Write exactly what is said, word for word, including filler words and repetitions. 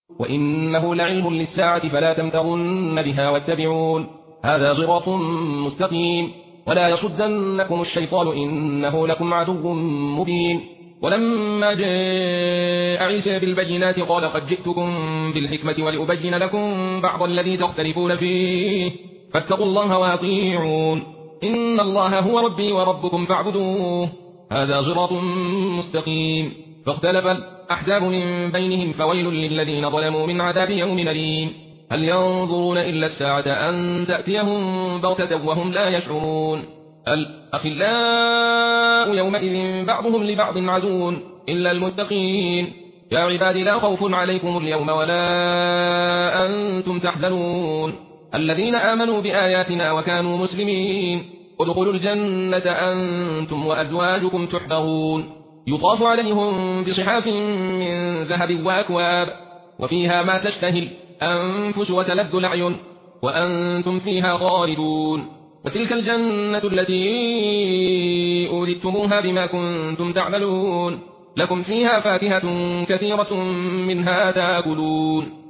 وإنه لعلم للساعة فلا تمترن بها واتبعون هذا صراط مستقيم ولا يصدنكم الشيطان إنه لكم عدو مبين ولما جاء عيسى بالبينات قال قد جئتكم بالحكمة ولأبين لكم بعض الذي تختلفون فيه فاتقوا الله وأطيعون إن الله هو ربي وربكم فاعبدوه هذا صراط مستقيم فاختلف الأحزاب من بينهم فويل للذين ظلموا من عذاب يوم أليم هل ينظرون إلا الساعة أن تأتيهم بغتة وهم لا يشعرون الأخلاء يومئذ بعضهم لبعض عدو إلا المتقين يا عبادي لا خوف عليكم اليوم ولا أنتم تحزنون الذين آمنوا بآياتنا وكانوا مسلمين ادخلوا الجنة أنتم وأزواجكم تحبرون يطاف عليهم بصحاف من ذهب وأكواب وفيها ما تشتهي الأنفس وتلذ الأعين وأنتم فيها خالدون وتلك الجنة التي أورثتموها بما كنتم تعملون لكم فيها فاكهة كثيرة منها تأكلون